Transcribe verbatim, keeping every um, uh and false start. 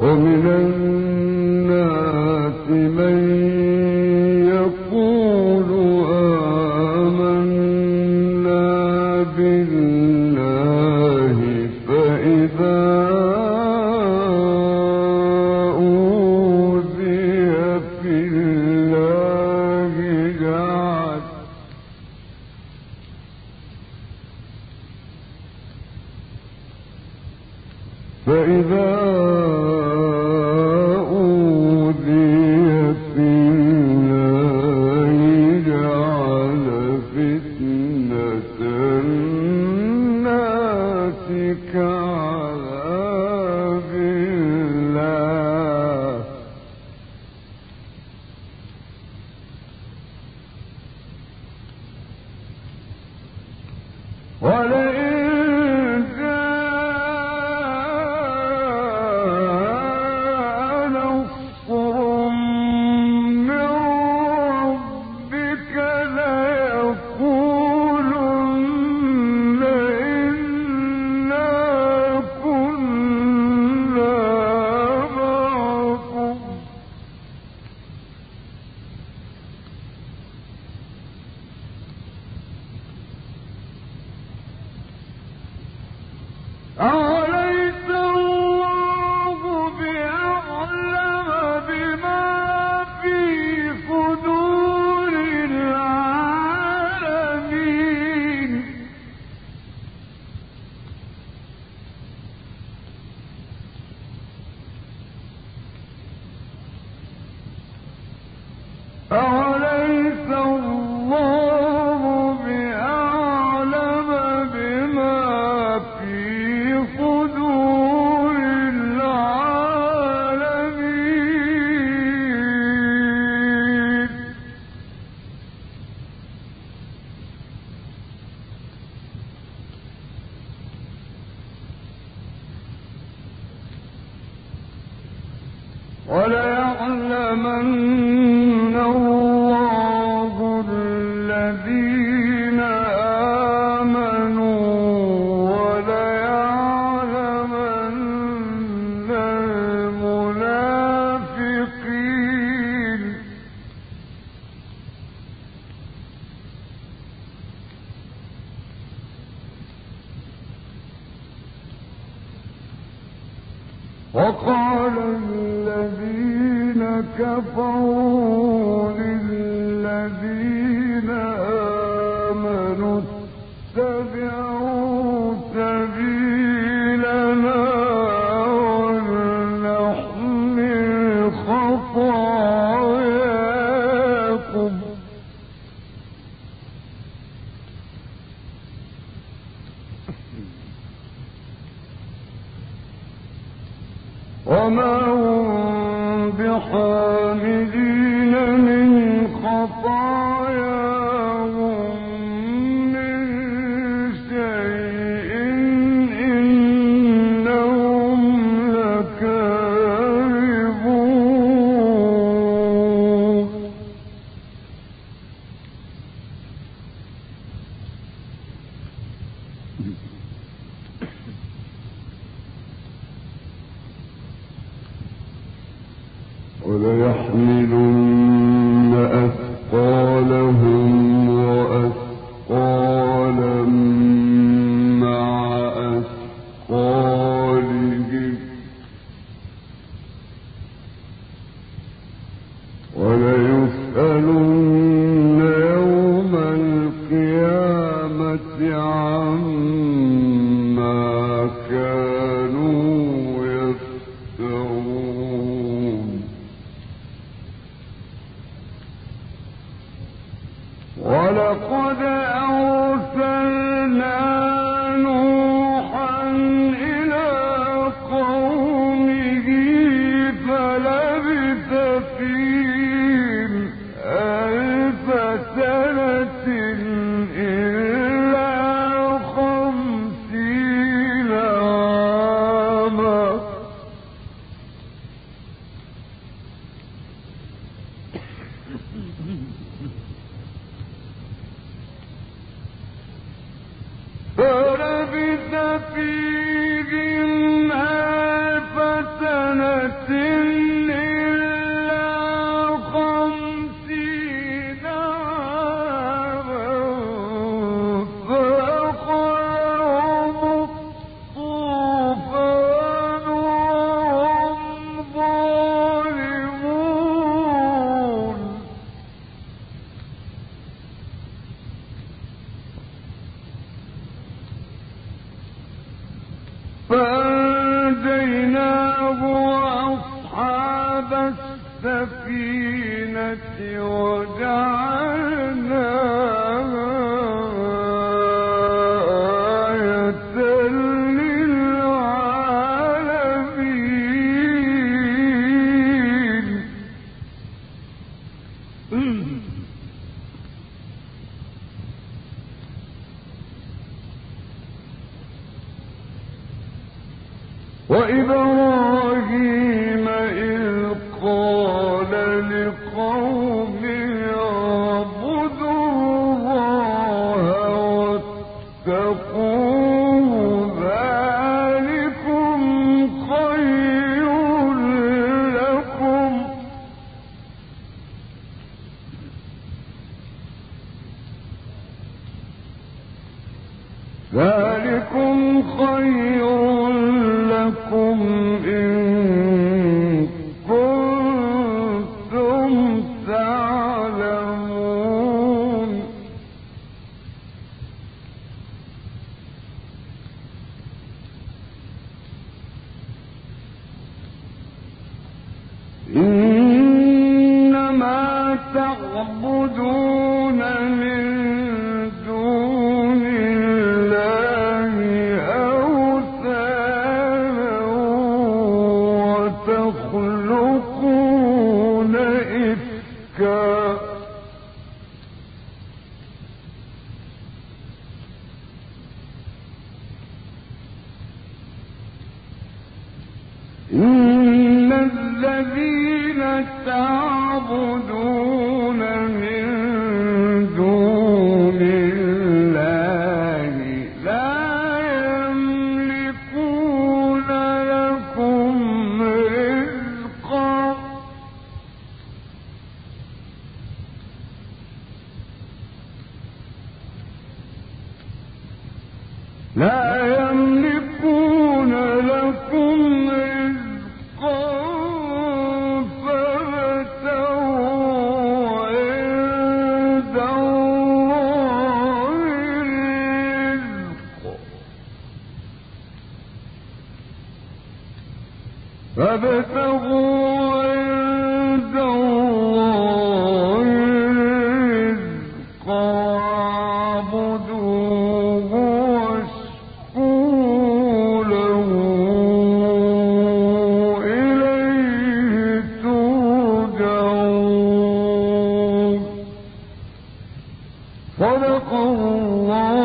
ومن الناس من يقول آمنا بالله فإذا أوذي في الله جعل فإذا أوليس الله بأعلم بما في صدور العالمين أوليس الله بأعلم بما في صدور العالمين وليعلمن الله الذين آمنوا وليعلمن المنافقين وقال الذين كفروا للذين آمنوا اتبعوا سبيلنا ولنحمل خطاياكم وما هم بحاملين من خطاياهم من شيء إنهم لكاذبون وليحملن أثقالهم وأثقالا مع أثقالهم وليسألن يوم القيامة عما كانوا. وإبراهيم إذ قال لقومه اعبدوا الله واتقوه ذلكم خير لكم ذلكم خير لكم إن كنتم تعلمون إنما تعبدون من دون الله أوثانا وتخلقون إفكا إن الذين تعبدون من دون الله لا يملكون لكم رزقا لا يملكون لكم رزقا فابتغوا عند الله الرزق فابتغوا عند الله الرزق واعبدوه واشكروا له إليه ترجعون صدق الله